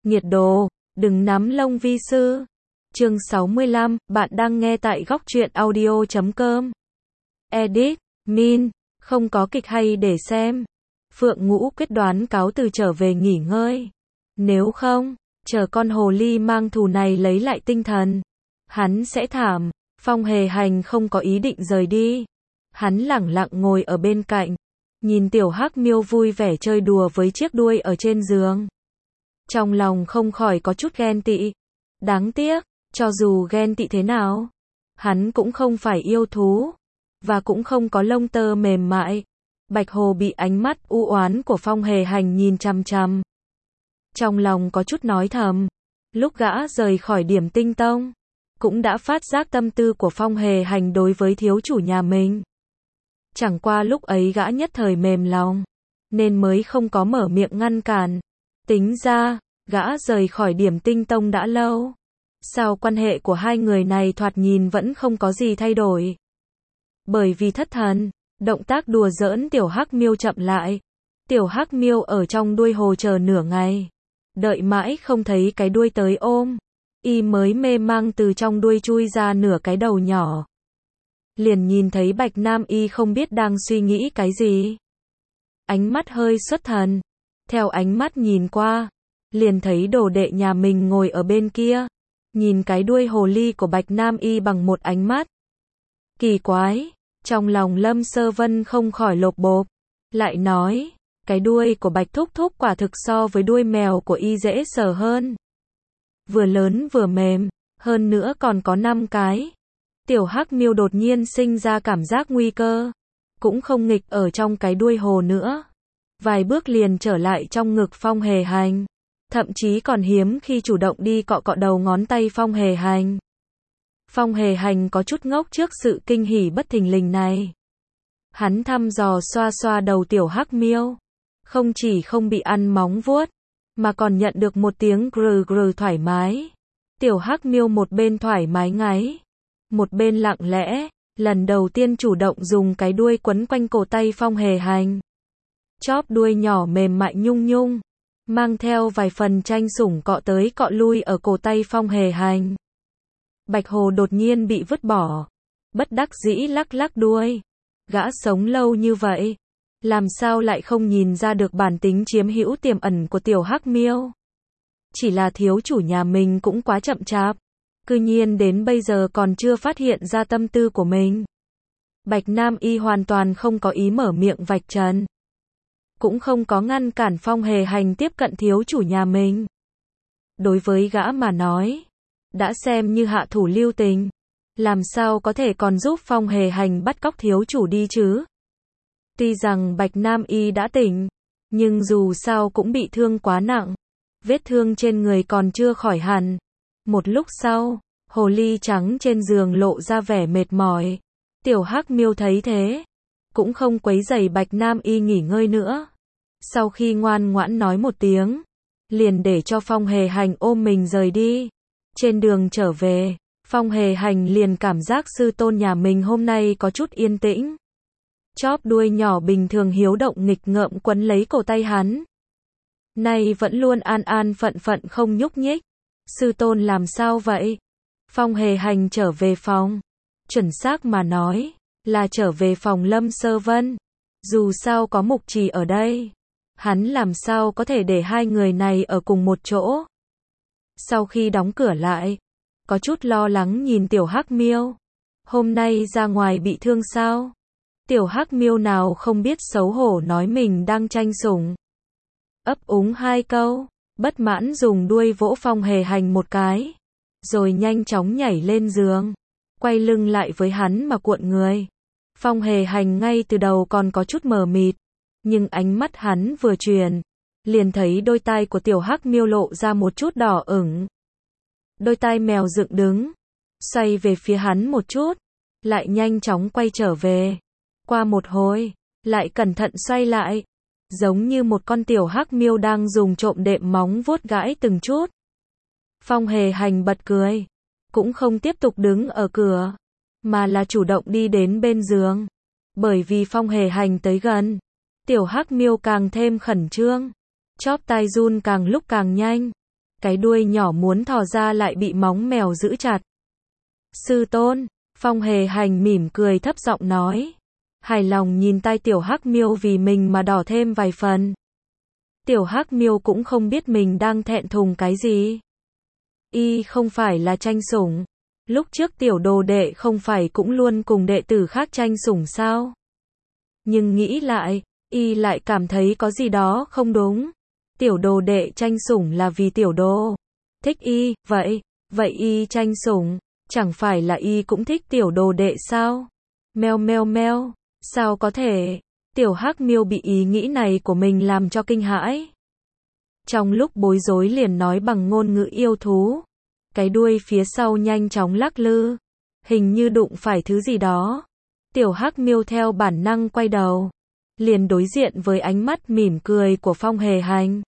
Nhiệt độ, đừng nắm lông vi sư. Chương 65, bạn đang nghe tại góc truyện audio.com. Edit, Min, không có kịch hay để xem. Phượng Ngũ quyết đoán cáo từ trở về nghỉ ngơi. Nếu không, chờ con hồ ly mang thù này lấy lại tinh thần, hắn sẽ thảm. Phong Hề Hành không có ý định rời đi. Hắn lẳng lặng ngồi ở bên cạnh, nhìn tiểu hắc miêu vui vẻ chơi đùa với chiếc đuôi ở trên giường. Trong lòng không khỏi có chút ghen tị. Đáng tiếc, cho dù ghen tị thế nào, hắn cũng không phải yêu thú, và cũng không có lông tơ mềm mại. Bạch Hồ bị ánh mắt u oán của Phong Hề Hành nhìn chằm chằm. Trong lòng có chút nói thầm, lúc gã rời khỏi Điểm Tinh Tông, cũng đã phát giác tâm tư của Phong Hề Hành đối với thiếu chủ nhà mình. Chẳng qua lúc ấy gã nhất thời mềm lòng, nên mới không có mở miệng ngăn cản. Tính ra, gã rời khỏi Điểm Tinh Tông đã lâu. Sao quan hệ của hai người này thoạt nhìn vẫn không có gì thay đổi? Bởi vì thất thần, động tác đùa giỡn tiểu hắc miêu chậm lại. Tiểu hắc miêu ở trong đuôi hồ chờ nửa ngày, đợi mãi không thấy cái đuôi tới ôm, y mới mê mang từ trong đuôi chui ra nửa cái đầu nhỏ. Liền nhìn thấy Bạch Nam Y không biết đang suy nghĩ cái gì. Ánh mắt hơi xuất thần, theo ánh mắt nhìn qua, liền thấy đồ đệ nhà mình ngồi ở bên kia, nhìn cái đuôi hồ ly của Bạch Nam Y bằng một ánh mắt kỳ quái. Trong lòng Lâm Sơ Vân không khỏi lột bột, lại nói, cái đuôi của Bạch Thúc Thúc quả thực so với đuôi mèo của y dễ sờ hơn. Vừa lớn vừa mềm, hơn nữa còn có 5 cái. Tiểu hắc miêu đột nhiên sinh ra cảm giác nguy cơ, cũng không nghịch ở trong cái đuôi hồ nữa. Vài bước liền trở lại trong ngực Phong Hề Hành, thậm chí còn hiếm khi chủ động đi cọ cọ đầu ngón tay Phong Hề Hành. Phong Hề Hành có chút ngốc trước sự kinh hỉ bất thình lình này. Hắn thăm dò xoa xoa đầu tiểu hắc miêu, không chỉ không bị ăn móng vuốt, mà còn nhận được một tiếng grừ grừ thoải mái. Tiểu hắc miêu một bên thoải mái ngáy, một bên lặng lẽ, lần đầu tiên chủ động dùng cái đuôi quấn quanh cổ tay Phong Hề Hành. Chóp đuôi nhỏ mềm mại nhung nhung, mang theo vài phần tranh sủng cọ tới cọ lui ở cổ tay Phong Hề Hành. Bạch Hồ đột nhiên bị vứt bỏ, bất đắc dĩ lắc lắc đuôi. Gã sống lâu như vậy, làm sao lại không nhìn ra được bản tính chiếm hữu tiềm ẩn của tiểu hắc miêu? Chỉ là thiếu chủ nhà mình cũng quá chậm chạp, cư nhiên đến bây giờ còn chưa phát hiện ra tâm tư của mình. Bạch Nam Y hoàn toàn không có ý mở miệng vạch trần, cũng không có ngăn cản Phong Hề Hành tiếp cận thiếu chủ nhà mình. Đối với gã mà nói, đã xem như hạ thủ lưu tình, làm sao có thể còn giúp Phong Hề Hành bắt cóc thiếu chủ đi chứ? Tuy rằng Bạch Nam Y đã tỉnh, nhưng dù sao cũng bị thương quá nặng, vết thương trên người còn chưa khỏi hẳn. Một lúc sau, hồ ly trắng trên giường lộ ra vẻ mệt mỏi. Tiểu hắc miêu thấy thế, cũng không quấy rầy Bạch Nam Y nghỉ ngơi nữa. Sau khi ngoan ngoãn nói một tiếng, liền để cho Phong Hề Hành ôm mình rời đi. Trên đường trở về, Phong Hề Hành liền cảm giác sư tôn nhà mình hôm nay có chút yên tĩnh. Chóp đuôi nhỏ bình thường hiếu động nghịch ngợm quấn lấy cổ tay hắn, nay vẫn luôn an an phận phận không nhúc nhích. Sư tôn làm sao vậy? Phong Hề Hành trở về phòng, chuẩn xác mà nói, là trở về phòng Lâm Sơ Vân. Dù sao có Mục Trì ở đây, hắn làm sao có thể để hai người này ở cùng một chỗ. Sau khi đóng cửa lại, có chút lo lắng nhìn tiểu hắc miêu. Hôm nay ra ngoài bị thương sao? Tiểu hắc miêu nào không biết xấu hổ nói mình đang tranh sủng. Ấp úng 2 câu, bất mãn dùng đuôi vỗ Phong Hề Hành một cái, rồi nhanh chóng nhảy lên giường, quay lưng lại với hắn mà cuộn người. Phong Hề Hành ngay từ đầu còn có chút mờ mịt, nhưng ánh mắt hắn vừa chuyển, liền thấy đôi tai của tiểu hắc miêu lộ ra một chút đỏ ửng. Đôi tai mèo dựng đứng, xoay về phía hắn một chút, lại nhanh chóng quay trở về. Qua một hồi, lại cẩn thận xoay lại, giống như một con tiểu hắc miêu đang dùng trộm đệm móng vuốt gãi từng chút. Phong Hề Hành bật cười, cũng không tiếp tục đứng ở cửa, mà là chủ động đi đến bên giường. Bởi vì Phong Hề Hành tới gần, tiểu hắc miêu càng thêm khẩn trương, chóp tai run càng lúc càng nhanh. cái đuôi nhỏ muốn thò ra lại bị móng mèo giữ chặt. Sư tôn, Phong Hề Hành mỉm cười thấp giọng nói. Hài lòng nhìn tai tiểu hắc miêu vì mình mà đỏ thêm vài phần. Tiểu hắc miêu cũng không biết mình đang thẹn thùng cái gì. Y không phải là tranh sủng. Lúc trước tiểu đồ đệ không phải cũng luôn cùng đệ tử khác tranh sủng sao? Nhưng nghĩ lại, y lại cảm thấy có gì đó không đúng. Tiểu đồ đệ tranh sủng là vì tiểu đồ thích y, vậy y tranh sủng, chẳng phải là y cũng thích tiểu đồ đệ sao? Meo meo meo, sao có thể? Tiểu hắc miêu bị ý nghĩ này của mình làm cho kinh hãi. Trong lúc bối rối liền nói bằng ngôn ngữ yêu thú. Cái đuôi phía sau nhanh chóng lắc lư, hình như đụng phải thứ gì đó. Tiểu hắc miêu theo bản năng quay đầu, liền đối diện với ánh mắt mỉm cười của Phong Hề Hành.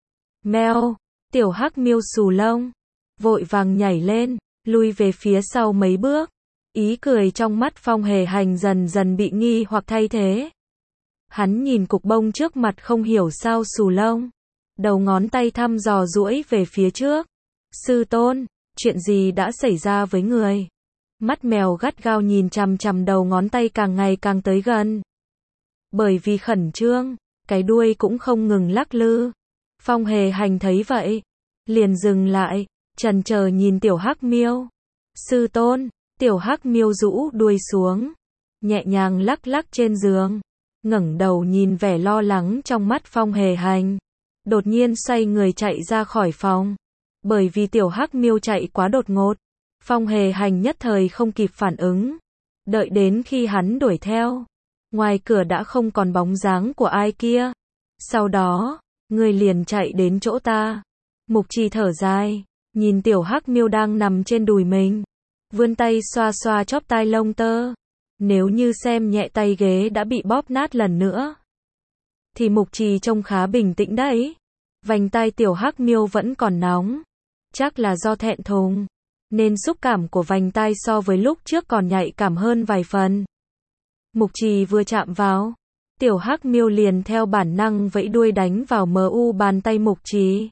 Meo, tiểu hắc miêu xù lông, vội vàng nhảy lên, lui về phía sau mấy bước. Ý cười trong mắt Phong Hề Hành dần dần bị nghi hoặc thay thế. Hắn nhìn cục bông trước mặt không hiểu sao xù lông, đầu ngón tay thăm dò duỗi về phía trước. Sư tôn, chuyện gì đã xảy ra với người? Mắt mèo gắt gao nhìn chằm chằm đầu ngón tay càng ngày càng tới gần. Bởi vì khẩn trương, cái đuôi cũng không ngừng lắc lư. Phong Hề Hành thấy vậy, liền dừng lại, chần chờ nhìn tiểu hắc miêu. Sư tôn, tiểu hắc miêu rũ đuôi xuống, nhẹ nhàng lắc lắc trên giường, ngẩng đầu nhìn vẻ lo lắng trong mắt Phong Hề Hành. Đột nhiên xoay người chạy ra khỏi phòng. Bởi vì tiểu hắc miêu chạy quá đột ngột, Phong Hề Hành nhất thời không kịp phản ứng. Đợi đến khi hắn đuổi theo, ngoài cửa đã không còn bóng dáng của ai kia. Sau đó, người liền chạy đến chỗ ta. Mục Trì thở dài, nhìn tiểu hắc miêu đang nằm trên đùi mình, vươn tay xoa xoa chóp tai lông tơ. Nếu như xem nhẹ tay ghế đã bị bóp nát lần nữa, thì Mục Trì trông khá bình tĩnh đấy. Vành tai tiểu hắc miêu vẫn còn nóng. Chắc là do thẹn thùng, nên xúc cảm của vành tai so với lúc trước còn nhạy cảm hơn vài phần. Mục Trì vừa chạm vào, tiểu hắc miêu liền theo bản năng vẫy đuôi đánh vào bàn tay Mục Trì.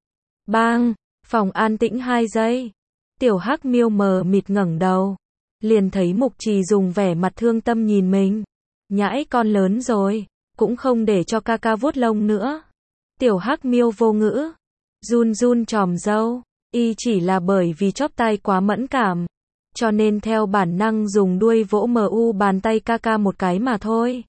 Bang, phòng an tĩnh 2 giây. Tiểu hắc miêu mờ mịt ngẩng đầu, liền thấy Mục Trì dùng vẻ mặt thương tâm nhìn mình. Nhãi con lớn rồi, cũng không để cho ca ca vuốt lông nữa. Tiểu hắc miêu vô ngữ, run run chòm râu. Y chỉ là bởi vì chóp tai quá mẫn cảm, cho nên theo bản năng dùng đuôi vỗ bàn tay ca ca một cái mà thôi.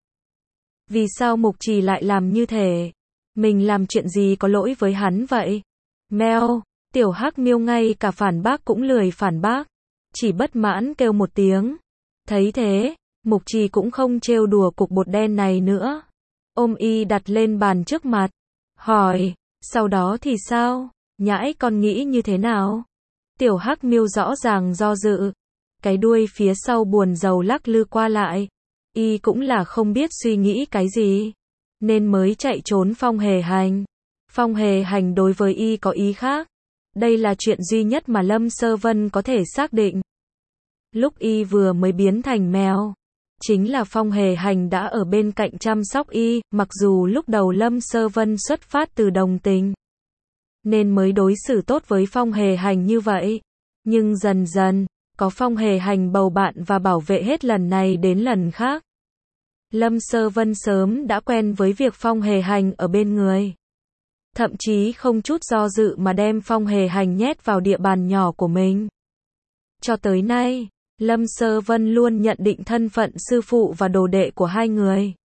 Vì sao Mục Trì lại làm như thế? Mình làm chuyện gì có lỗi với hắn vậy? Meo, tiểu hắc miêu ngay cả phản bác cũng lười phản bác, chỉ bất mãn kêu một tiếng. Thấy thế, Mục Trì cũng không trêu đùa cục bột đen này nữa. Ôm y đặt lên bàn trước mặt, hỏi, sau đó thì sao? Nhãi con nghĩ như thế nào? Tiểu hắc miêu rõ ràng do dự, cái đuôi phía sau buồn rầu lắc lư qua lại. Y cũng là không biết suy nghĩ cái gì, nên mới chạy trốn Phong Hề Hành. Phong Hề Hành đối với y có ý khác. Đây là chuyện duy nhất mà Lâm Sơ Vân có thể xác định. Lúc y vừa mới biến thành mèo, chính là Phong Hề Hành đã ở bên cạnh chăm sóc y, mặc dù lúc đầu Lâm Sơ Vân xuất phát từ đồng tình, nên mới đối xử tốt với Phong Hề Hành như vậy. Nhưng dần dần, có Phong Hề Hành bầu bạn và bảo vệ hết lần này đến lần khác. Lâm Sơ Vân sớm đã quen với việc Phong Hề Hành ở bên người. Thậm chí không chút do dự mà đem Phong Hề Hành nhét vào địa bàn nhỏ của mình. Cho tới nay, Lâm Sơ Vân luôn nhận định thân phận sư phụ và đồ đệ của hai người.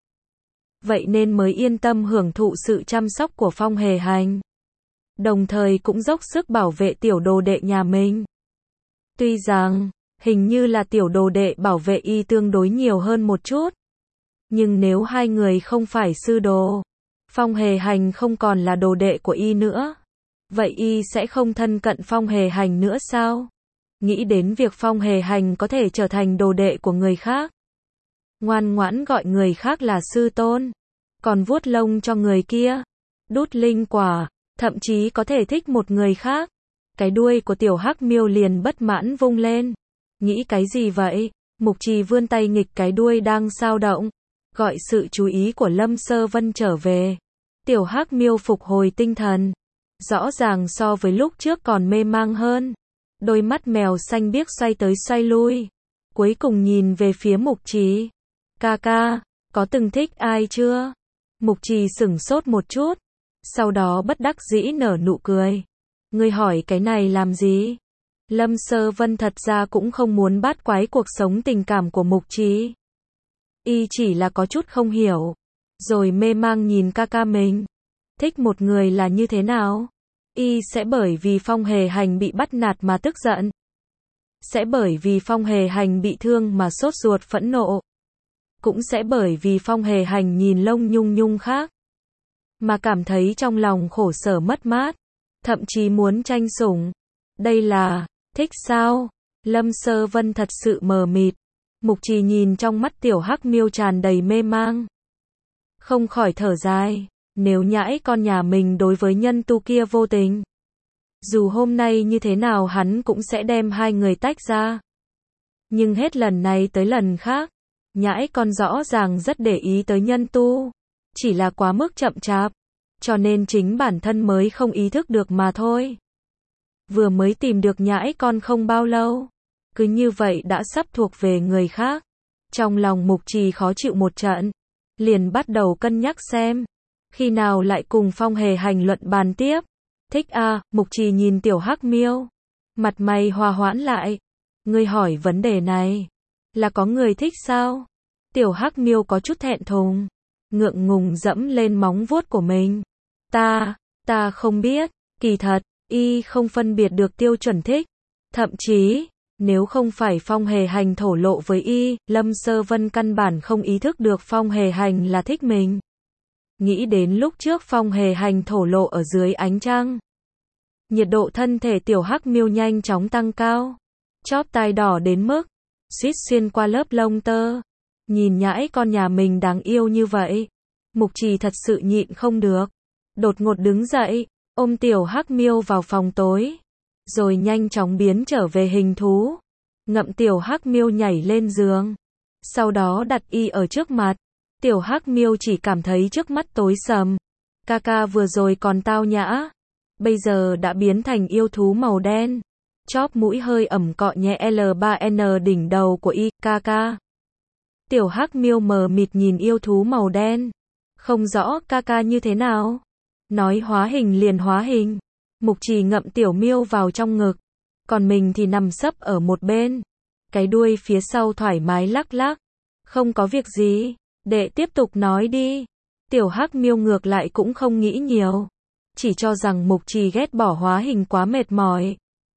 Vậy nên mới yên tâm hưởng thụ sự chăm sóc của Phong Hề Hành. Đồng thời cũng dốc sức bảo vệ tiểu đồ đệ nhà mình. Tuy rằng, hình như là tiểu đồ đệ bảo vệ y tương đối nhiều hơn một chút. Nhưng nếu hai người không phải sư đồ, Phong Hề Hành không còn là đồ đệ của y nữa, vậy y sẽ không thân cận Phong Hề Hành nữa sao? Nghĩ đến việc Phong Hề Hành có thể trở thành đồ đệ của người khác, ngoan ngoãn gọi người khác là sư tôn, còn vuốt lông cho người kia, đút linh quả, thậm chí có thể thích một người khác. Cái đuôi của tiểu hắc miêu liền bất mãn vung lên. Nghĩ cái gì vậy? Mục Trì vươn tay nghịch cái đuôi đang xao động, gọi sự chú ý của Lâm Sơ Vân trở về. Tiểu hắc miêu phục hồi tinh thần, rõ ràng so với lúc trước còn mê mang hơn. Đôi mắt mèo xanh biếc xoay tới xoay lui, cuối cùng nhìn về phía Mục Trì. Ca ca, có từng thích ai chưa? Mục Trì sửng sốt một chút, sau đó bất đắc dĩ nở nụ cười. Ngươi hỏi cái này làm gì? Lâm Sơ Vân thật ra cũng không muốn bắt quái cuộc sống tình cảm của Mục Trì. Y chỉ là có chút không hiểu, rồi mê mang nhìn ca ca mình. Thích một người là như thế nào? Y sẽ bởi vì Phong Hề Hành bị bắt nạt mà tức giận. Sẽ bởi vì Phong Hề Hành bị thương mà sốt ruột phẫn nộ. Cũng sẽ bởi vì Phong Hề Hành nhìn lông nhung nhung khác mà cảm thấy trong lòng khổ sở mất mát, thậm chí muốn tranh sủng. Đây là thích sao? Lâm Sơ Vân thật sự mờ mịt. Mục Trì nhìn trong mắt tiểu hắc miêu tràn đầy mê mang, không khỏi thở dài. Nếu nhãi con nhà mình đối với nhân tu kia vô tình, dù hôm nay như thế nào hắn cũng sẽ đem hai người tách ra. Nhưng hết lần này tới lần khác, nhãi con rõ ràng rất để ý tới nhân tu, chỉ là quá mức chậm chạp, cho nên chính bản thân mới không ý thức được mà thôi. Vừa mới tìm được nhãi con không bao lâu, cứ như vậy đã sắp thuộc về người khác. Trong lòng Mục Trì khó chịu một trận, liền bắt đầu cân nhắc xem khi nào lại cùng Phong Hề Hành luận bàn tiếp. Thích à? Mục Trì nhìn tiểu hắc miêu, mặt mày hòa hoãn lại. Ngươi hỏi vấn đề này, là có người thích sao? Tiểu hắc miêu có chút thẹn thùng, ngượng ngùng dẫm lên móng vuốt của mình. Ta không biết, kỳ thật, y không phân biệt được tiêu chuẩn thích. Thậm chí, nếu không phải Phong Hề Hành thổ lộ với y, Lâm Sơ Vân căn bản không ý thức được Phong Hề Hành là thích mình. Nghĩ đến lúc trước Phong Hề Hành thổ lộ ở dưới ánh trăng, nhiệt độ thân thể tiểu hắc miêu nhanh chóng tăng cao, chóp tai đỏ đến mức suýt xuyên qua lớp lông tơ. Nhìn nhãi con nhà mình đáng yêu như vậy, Mục Trì thật sự nhịn không được, đột ngột đứng dậy, ôm tiểu hắc miêu vào phòng tối, rồi nhanh chóng biến trở về hình thú, ngậm tiểu hắc miêu nhảy lên giường, sau đó đặt y ở trước mặt. Tiểu hắc miêu chỉ cảm thấy trước mắt tối sầm. Ca ca vừa rồi còn tao nhã, bây giờ đã biến thành yêu thú màu đen. Chóp mũi hơi ẩm cọ nhẹ L3N đỉnh đầu của y. Ca ca. Tiểu hắc miêu mờ mịt nhìn yêu thú màu đen, không rõ ca ca như thế nào. Nói hóa hình liền hóa hình. Mục Trì ngậm tiểu miêu vào trong ngực, còn mình thì nằm sấp ở một bên, cái đuôi phía sau thoải mái lắc lắc. Không có việc gì, đệ tiếp tục nói đi. Tiểu hắc miêu ngược lại cũng không nghĩ nhiều, chỉ cho rằng Mục Trì ghét bỏ hóa hình quá mệt mỏi,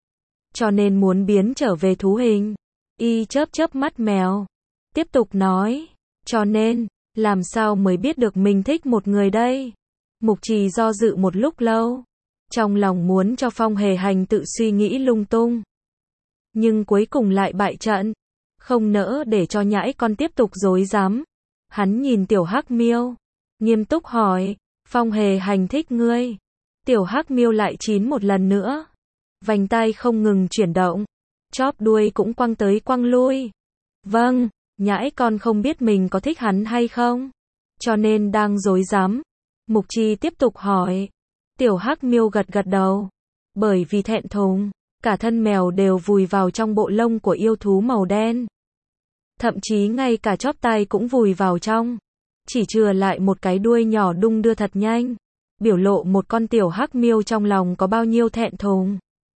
cho nên muốn biến trở về thú hình. Y chớp chớp mắt mèo, tiếp tục nói, cho nên, làm sao mới biết được mình thích một người đây? Mục Trì do dự một lúc lâu, trong lòng muốn cho Phong Hề Hành tự suy nghĩ lung tung, nhưng cuối cùng lại bại trận, không nỡ để cho nhãi con tiếp tục rối rắm. Hắn nhìn tiểu hắc miêu, nghiêm túc hỏi, Phong Hề Hành thích ngươi? Tiểu hắc miêu lại chín một lần nữa, vành tai không ngừng chuyển động, chóp đuôi cũng quăng tới quăng lui. Vâng, nhãi con không biết mình có thích hắn hay không, cho nên đang rối rắm. Mục Trì tiếp tục hỏi. Tiểu hắc miêu gật gật đầu, bởi vì thẹn thùng, cả thân mèo đều vùi vào trong bộ lông của yêu thú màu đen. Thậm chí ngay cả chóp tai cũng vùi vào trong, chỉ chừa lại một cái đuôi nhỏ đung đưa thật nhanh, biểu lộ một con tiểu hắc miêu trong lòng có bao nhiêu thẹn thùng.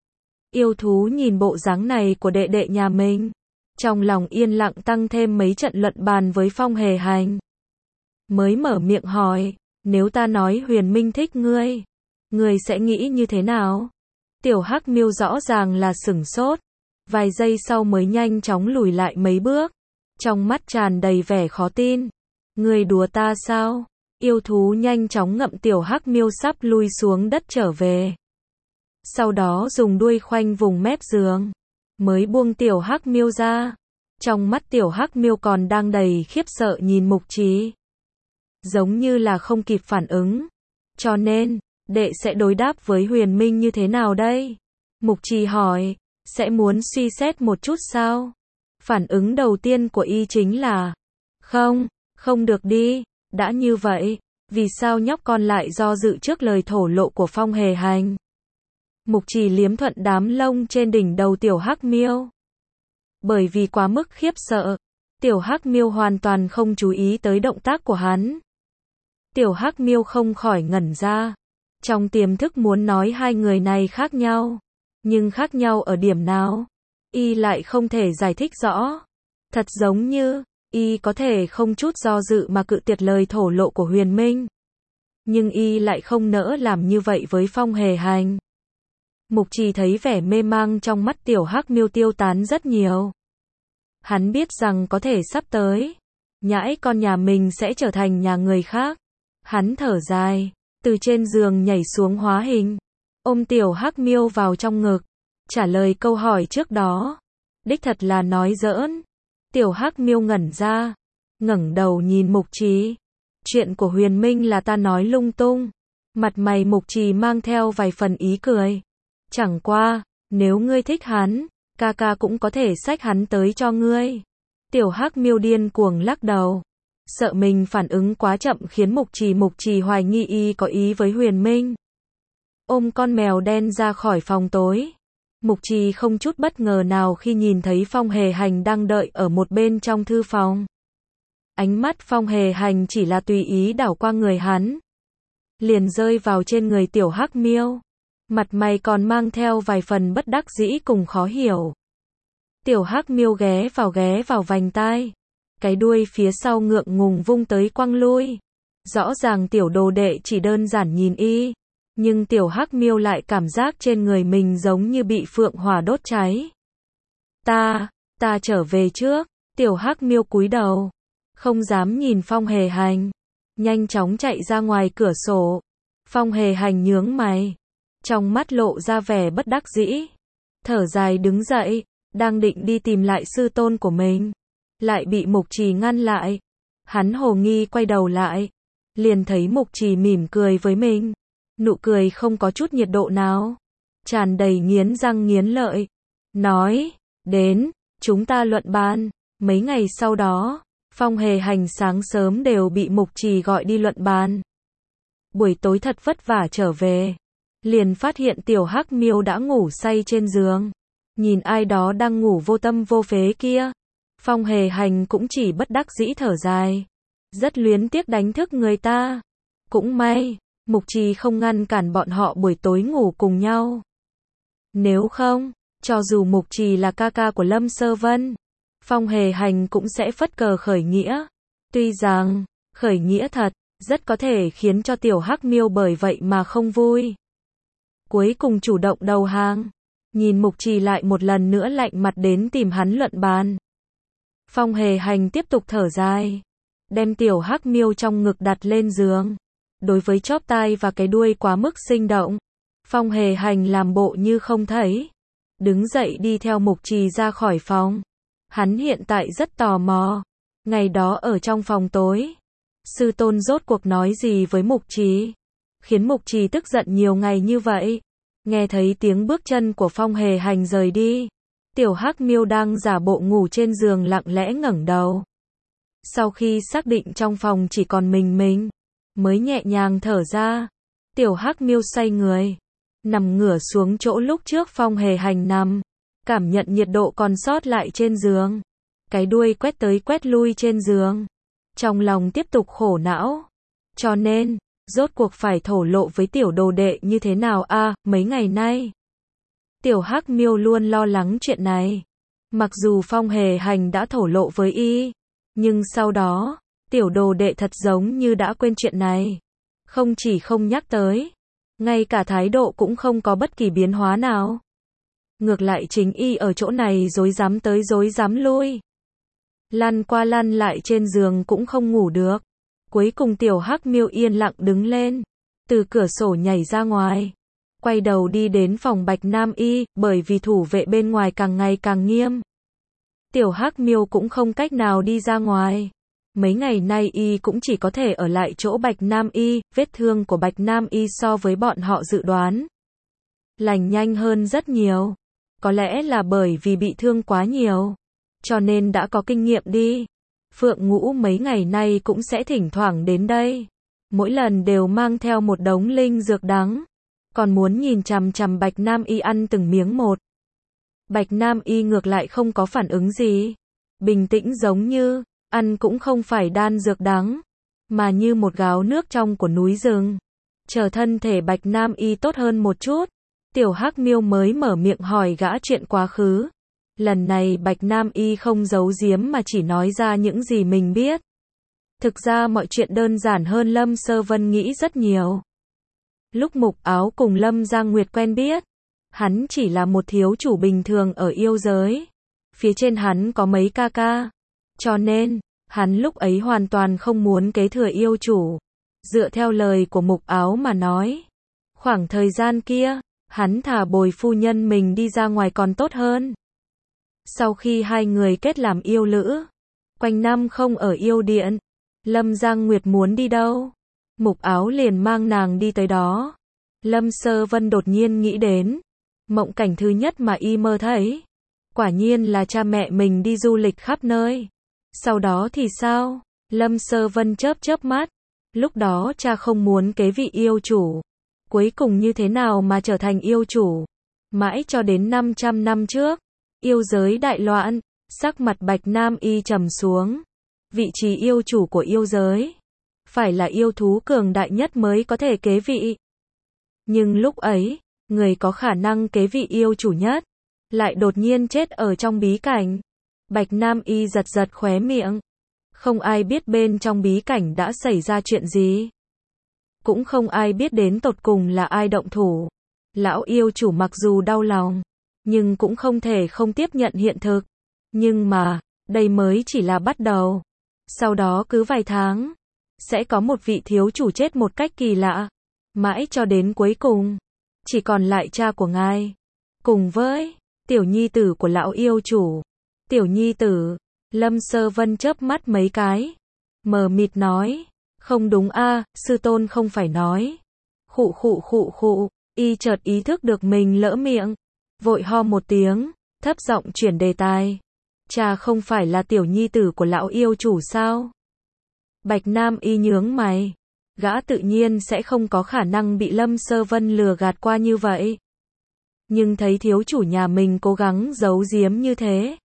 Yêu thú nhìn bộ dáng này của đệ đệ nhà mình, trong lòng yên lặng tăng thêm mấy trận luận bàn với Phong Hề Hành. Mới mở miệng hỏi, nếu ta nói Huyền Minh thích ngươi, ngươi sẽ nghĩ như thế nào? Tiểu hắc miêu rõ ràng là sửng sốt, vài giây sau mới nhanh chóng lùi lại mấy bước, trong mắt tràn đầy vẻ khó tin. Ngươi đùa ta sao? Yêu thú nhanh chóng ngậm tiểu hắc miêu sắp lui xuống đất trở về, sau đó dùng đuôi khoanh vùng mép giường, mới buông tiểu hắc miêu ra. Trong mắt tiểu hắc miêu còn đang đầy khiếp sợ nhìn Mục Trì, giống như là không kịp phản ứng. Cho nên, đệ sẽ đối đáp với Huyền Minh như thế nào đây? Mục Trì hỏi, sẽ muốn suy xét một chút sao? Phản ứng đầu tiên của y chính là, không được đi, đã như vậy, Vì sao nhóc con lại do dự trước lời thổ lộ của Phong Hề Hành? Mục Trì liếm thuận đám lông trên đỉnh đầu Tiểu Hắc Miêu. Bởi vì quá mức khiếp sợ, Tiểu Hắc Miêu hoàn toàn không chú ý tới động tác của hắn. Tiểu Hắc Miêu không khỏi ngẩn ra. Trong tiềm thức muốn nói hai người này khác nhau. Nhưng khác nhau ở điểm nào? Y lại không thể giải thích rõ. Thật giống như, Y có thể không chút do dự mà cự tuyệt lời thổ lộ của Huyền Minh. Nhưng Y lại không nỡ làm như vậy với Phong Hề Hành. Mục Trì thấy vẻ mê mang trong mắt Tiểu Hắc Miêu tiêu tán rất nhiều. Hắn biết rằng có thể sắp tới, nhãi con nhà mình sẽ trở thành nhà người khác. Hắn thở dài, từ trên giường nhảy xuống hóa hình, ôm Tiểu Hắc Miêu vào trong ngực, trả lời câu hỏi trước đó. Đích thật là nói giỡn. Tiểu Hắc Miêu ngẩn ra, ngẩng đầu nhìn Mục Trì. Chuyện của Huyền Minh là ta nói lung tung. Mặt mày Mục Trì mang theo vài phần ý cười. Chẳng qua, nếu ngươi thích hắn, ca ca cũng có thể xách hắn tới cho ngươi. Tiểu Hắc Miêu điên cuồng lắc đầu. Sợ mình phản ứng quá chậm khiến Mục Trì hoài nghi Y có ý với Huyền Minh. Ôm con mèo đen ra khỏi phòng tối. Mục Trì không chút bất ngờ nào khi nhìn thấy Phong Hề Hành đang đợi ở một bên trong thư phòng. Ánh mắt Phong Hề Hành chỉ là tùy ý đảo qua người hắn, liền rơi vào trên người Tiểu Hắc Miêu. Mặt mày còn mang theo vài phần bất đắc dĩ cùng khó hiểu. Tiểu Hắc Miêu ghé vào vành tai, cái đuôi phía sau ngượng ngùng vung tới quăng lui. Rõ ràng tiểu đồ đệ chỉ đơn giản nhìn Y, nhưng Tiểu Hắc Miêu lại cảm giác trên người mình giống như bị phượng hỏa đốt cháy. Ta trở về trước. Tiểu Hắc Miêu cúi đầu, không dám nhìn Phong Hề Hành, nhanh chóng chạy ra ngoài cửa sổ. Phong Hề Hành nhướng mày, trong mắt lộ ra vẻ bất đắc dĩ, thở dài đứng dậy, đang định đi tìm lại sư tôn của mình, lại bị Mục Trì ngăn lại. Hắn hồ nghi quay đầu lại, liền thấy Mục Trì mỉm cười với mình, nụ cười không có chút nhiệt độ nào, tràn đầy nghiến răng nghiến lợi, nói, đến, chúng ta luận bàn. Mấy ngày sau đó, Phong Hề Hành sáng sớm đều bị Mục Trì gọi đi luận bàn. Buổi tối thật vất vả trở về, liền phát hiện Tiểu Hắc Miêu đã ngủ say trên giường. Nhìn ai đó đang ngủ vô tâm vô phế kia, Phong Hề Hành cũng chỉ bất đắc dĩ thở dài, rất luyến tiếc đánh thức người ta. Cũng may, Mục Trì không ngăn cản bọn họ buổi tối ngủ cùng nhau. Nếu không, cho dù Mục Trì là ca ca của Lâm Sơ Vân, Phong Hề Hành cũng sẽ phất cờ khởi nghĩa. Tuy rằng, khởi nghĩa thật, rất có thể khiến cho Tiểu Hắc Miêu bởi vậy mà không vui. Cuối cùng chủ động đầu hàng, nhìn Mục Trì lại một lần nữa lạnh mặt đến tìm hắn luận bàn. Phong Hề Hành tiếp tục thở dài, đem Tiểu Hắc Miêu trong ngực đặt lên giường. Đối với chóp tai và cái đuôi quá mức sinh động, Phong Hề Hành làm bộ như không thấy, đứng dậy đi theo Mục Trì ra khỏi phòng. Hắn hiện tại rất tò mò, ngày đó ở trong phòng tối, sư tôn rốt cuộc nói gì với Mục Trì, khiến Mục Trì tức giận nhiều ngày như vậy. Nghe thấy tiếng bước chân của Phong Hề Hành rời đi, Tiểu Hắc Miêu đang giả bộ ngủ trên giường lặng lẽ ngẩng đầu. Sau khi xác định trong phòng chỉ còn mình, mới nhẹ nhàng thở ra. Tiểu Hắc Miêu xoay người, nằm ngửa xuống chỗ lúc trước Phong Hề Hành nằm, cảm nhận nhiệt độ còn sót lại trên giường. Cái đuôi quét tới quét lui trên giường, trong lòng tiếp tục khổ não. Cho nên, rốt cuộc phải thổ lộ với tiểu đồ đệ như thế nào a? Mấy ngày nay, Tiểu Hắc Miêu luôn lo lắng chuyện này. Mặc dù Phong Hề Hành đã thổ lộ với Y, nhưng sau đó, tiểu đồ đệ thật giống như đã quên chuyện này. Không chỉ không nhắc tới, ngay cả thái độ cũng không có bất kỳ biến hóa nào. Ngược lại chính Y ở chỗ này rối rắm tới rối rắm lui, lăn qua lăn lại trên giường cũng không ngủ được. Cuối cùng Tiểu Hắc Miêu yên lặng đứng lên, từ cửa sổ nhảy ra ngoài, quay đầu đi đến phòng Bạch Nam Y, bởi vì thủ vệ bên ngoài càng ngày càng nghiêm. Tiểu Hắc Miêu cũng không cách nào đi ra ngoài. Mấy ngày nay Y cũng chỉ có thể ở lại chỗ Bạch Nam Y, vết thương của Bạch Nam Y so với bọn họ dự đoán lành nhanh hơn rất nhiều. Có lẽ là bởi vì bị thương quá nhiều, cho nên đã có kinh nghiệm đi. Phượng Ngũ mấy ngày nay cũng sẽ thỉnh thoảng đến đây. mỗi lần đều mang theo một đống linh dược đắng, còn muốn nhìn chằm chằm Bạch Nam Y ăn từng miếng một. Bạch Nam Y ngược lại không có phản ứng gì, bình tĩnh giống như, ăn cũng không phải đan dược đắng, mà như một gáo nước trong của núi rừng. Chờ thân thể Bạch Nam Y tốt hơn một chút, Tiểu Hắc Miêu mới mở miệng hỏi gã chuyện quá khứ. Lần này Bạch Nam Y không giấu giếm mà chỉ nói ra những gì mình biết. Thực ra mọi chuyện đơn giản hơn Lâm Sơ Vân nghĩ rất nhiều. Lúc Mục Áo cùng Lâm Giang Nguyệt quen biết, hắn chỉ là một thiếu chủ bình thường ở yêu giới. Phía trên hắn có mấy ca ca. Cho nên, hắn lúc ấy hoàn toàn không muốn kế thừa yêu chủ. Dựa theo lời của Mục Áo mà nói, khoảng thời gian kia, hắn thả bồi phu nhân mình đi ra ngoài còn tốt hơn. Sau khi hai người kết làm yêu lữ, quanh năm không ở yêu điện, Lâm Giang Nguyệt muốn đi đâu, Mục Áo liền mang nàng đi tới đó. Lâm Sơ Vân đột nhiên nghĩ đến, mộng cảnh thứ nhất mà y mơ thấy, quả nhiên là cha mẹ mình đi du lịch khắp nơi. Sau đó thì sao? Lâm Sơ Vân chớp chớp mắt, lúc đó cha không muốn kế vị yêu chủ, cuối cùng như thế nào mà trở thành yêu chủ? Mãi cho đến 500 năm trước, yêu giới đại loạn, sắc mặt Bạch Nam Y trầm xuống. Vị trí yêu chủ của yêu giới, phải là yêu thú cường đại nhất mới có thể kế vị. Nhưng lúc ấy, người có khả năng kế vị yêu chủ nhất, lại đột nhiên chết ở trong bí cảnh. Bạch Nam Y giật giật khóe miệng. Không ai biết bên trong bí cảnh đã xảy ra chuyện gì. Cũng không ai biết đến tột cùng là ai động thủ. Lão yêu chủ mặc dù đau lòng, nhưng cũng không thể không tiếp nhận hiện thực. Nhưng mà, đây mới chỉ là bắt đầu. Sau đó cứ vài tháng, sẽ có một vị thiếu chủ chết một cách kỳ lạ. Mãi cho đến cuối cùng, chỉ còn lại cha của ngài. Cùng với, tiểu nhi tử của lão yêu chủ. Tiểu nhi tử, Lâm Sơ Vân chớp mắt mấy cái. Mờ mịt nói, không đúng a, sư tôn không phải nói. Khụ, y chợt ý thức được mình lỡ miệng. Vội ho một tiếng, thấp giọng chuyển đề tài. Cha không phải là tiểu nhi tử của lão yêu chủ sao? Bạch Nam Y nhướng mày. Gã tự nhiên sẽ không có khả năng bị Lâm Sơ Vân lừa gạt qua như vậy. Nhưng thấy thiếu chủ nhà mình cố gắng giấu giếm như thế,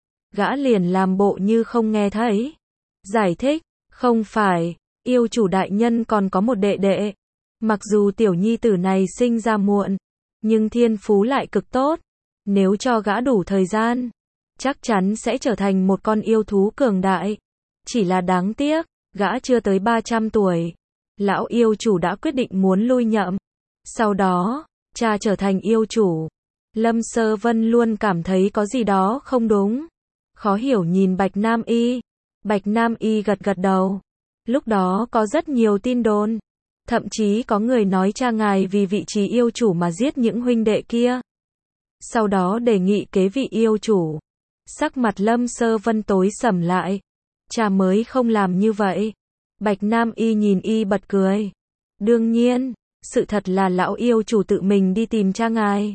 gã liền làm bộ như không nghe thấy. Giải thích, không phải, yêu chủ đại nhân còn có một đệ đệ. Mặc dù tiểu nhi tử này sinh ra muộn, nhưng thiên phú lại cực tốt. Nếu cho gã đủ thời gian, chắc chắn sẽ trở thành một con yêu thú cường đại. Chỉ là đáng tiếc, gã chưa tới 300 tuổi. Lão yêu chủ đã quyết định muốn lui nhậm. Sau đó, cha trở thành yêu chủ. Lâm Sơ Vân luôn cảm thấy có gì đó không đúng. Khó hiểu nhìn Bạch Nam Y. Bạch Nam Y gật gật đầu. Lúc đó có rất nhiều tin đồn. Thậm chí có người nói cha ngài vì vị trí yêu chủ mà giết những huynh đệ kia. Sau đó đề nghị kế vị yêu chủ. Sắc mặt Lâm Sơ Vân tối sầm lại. Cha mới không làm như vậy. Bạch Nam Y nhìn y bật cười. Đương nhiên, sự thật là lão yêu chủ tự mình đi tìm cha ngài.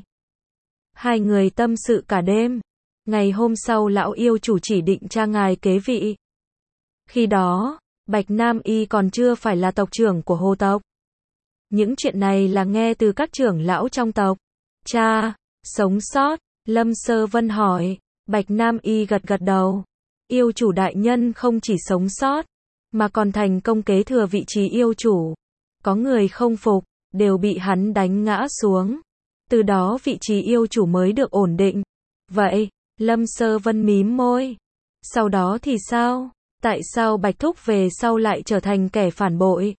Hai người tâm sự cả đêm. Ngày hôm sau lão yêu chủ chỉ định cha ngài kế vị. Khi đó, Bạch Nam Y còn chưa phải là tộc trưởng của Hồ tộc. Những chuyện này là nghe từ các trưởng lão trong tộc. Cha, sống sót, Lâm Sơ Vân hỏi. Bạch Nam Y gật gật đầu. Yêu chủ đại nhân không chỉ sống sót, mà còn thành công kế thừa vị trí yêu chủ. Có người không phục, đều bị hắn đánh ngã xuống. Từ đó vị trí yêu chủ mới được ổn định. Vậy, Lâm Sơ Vân mím môi. Sau đó thì sao? Tại sao Bạch Thúc về sau lại trở thành kẻ phản bội?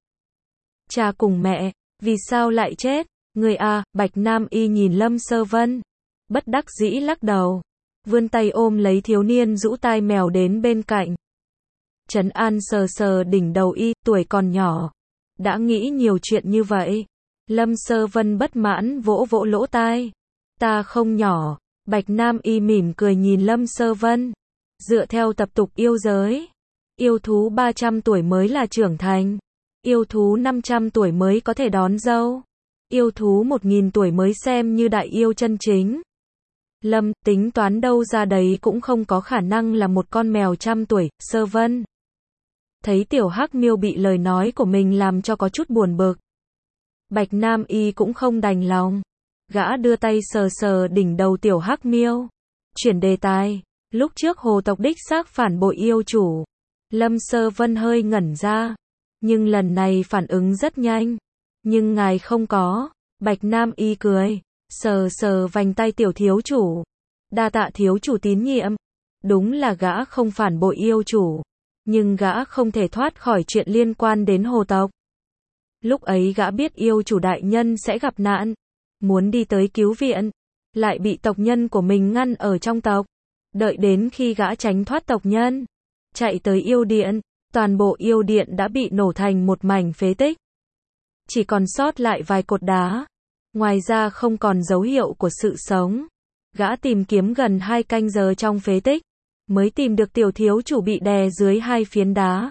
Cha cùng mẹ, vì sao lại chết? Người à, Bạch Nam Y nhìn Lâm Sơ Vân. Bất đắc dĩ lắc đầu. Vươn tay ôm lấy thiếu niên rũ tai mèo đến bên cạnh. Trấn An sờ sờ đỉnh đầu y, tuổi còn nhỏ. Đã nghĩ nhiều chuyện như vậy. Lâm Sơ Vân bất mãn vỗ vỗ lỗ tai. Ta không nhỏ. Bạch Nam Y mỉm cười nhìn Lâm Sơ Vân. Dựa theo tập tục yêu giới, yêu thú 300 tuổi mới là trưởng thành. Yêu thú 500 tuổi mới có thể đón dâu. Yêu thú 1000 tuổi mới xem như đại yêu chân chính. Lâm, tính toán đâu ra đấy cũng không có khả năng là một con mèo trăm tuổi, Sơ Vân. Thấy tiểu hắc miêu bị lời nói của mình làm cho có chút buồn bực. Bạch Nam Y cũng không đành lòng. Gã đưa tay sờ sờ đỉnh đầu tiểu hắc miêu. Chuyển đề tài. Lúc trước hồ tộc đích xác phản bội yêu chủ. Lâm Sơ Vân hơi ngẩn ra. Nhưng lần này phản ứng rất nhanh. Nhưng ngài không có. Bạch Nam Y cười. Sờ sờ vành tay tiểu thiếu chủ. Đa tạ thiếu chủ tín nhiệm. Đúng là gã không phản bội yêu chủ. Nhưng gã không thể thoát khỏi chuyện liên quan đến hồ tộc. Lúc ấy gã biết yêu chủ đại nhân sẽ gặp nạn. Muốn đi tới cứu viện. Lại bị tộc nhân của mình ngăn ở trong tộc. Đợi đến khi gã tránh thoát tộc nhân. Chạy tới yêu điện. Toàn bộ yêu điện đã bị nổ thành một mảnh phế tích. Chỉ còn sót lại vài cột đá. Ngoài ra không còn dấu hiệu của sự sống. Gã tìm kiếm gần 2 canh giờ trong phế tích. Mới tìm được tiểu thiếu chủ bị đè dưới 2 phiến đá.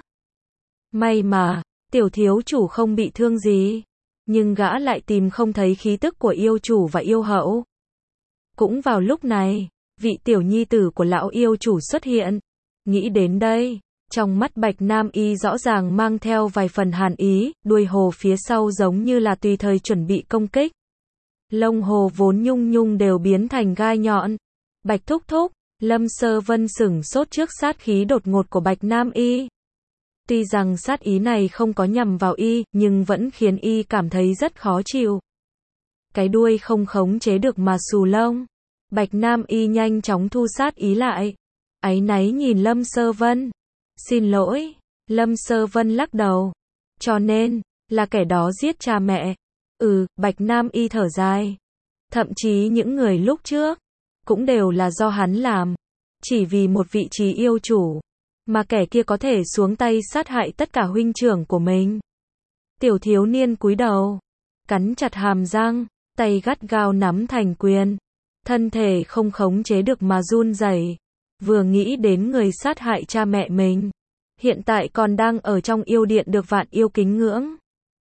May mà, tiểu thiếu chủ không bị thương gì. Nhưng gã lại tìm không thấy khí tức của yêu chủ và yêu hậu. Cũng vào lúc này, vị tiểu nhi tử của lão yêu chủ xuất hiện. Nghĩ đến đây, trong mắt Bạch Nam Y rõ ràng mang theo vài phần hàn ý, đuôi hồ phía sau giống như là tùy thời chuẩn bị công kích. Lông hồ vốn nhung nhung đều biến thành gai nhọn. Bạch thúc thúc, Lâm Sơ Vân sửng sốt trước sát khí đột ngột của Bạch Nam Y. Tuy rằng sát ý này không có nhằm vào y, nhưng vẫn khiến y cảm thấy rất khó chịu. Cái đuôi không khống chế được mà xù lông. Bạch Nam Y nhanh chóng thu sát ý lại. Áy náy nhìn Lâm Sơ Vân. Xin lỗi. Lâm Sơ Vân lắc đầu. Cho nên, là kẻ đó giết cha mẹ. Bạch Nam Y thở dài. Thậm chí những người lúc trước, cũng đều là do hắn làm. Chỉ vì một vị trí yêu chủ. Mà kẻ kia có thể xuống tay sát hại tất cả huynh trưởng của mình. Tiểu thiếu niên cúi đầu. Cắn chặt hàm răng. Tay gắt gao nắm thành quyền. Thân thể không khống chế được mà run rẩy. Vừa nghĩ đến người sát hại cha mẹ mình. Hiện tại còn đang ở trong yêu điện được vạn yêu kính ngưỡng.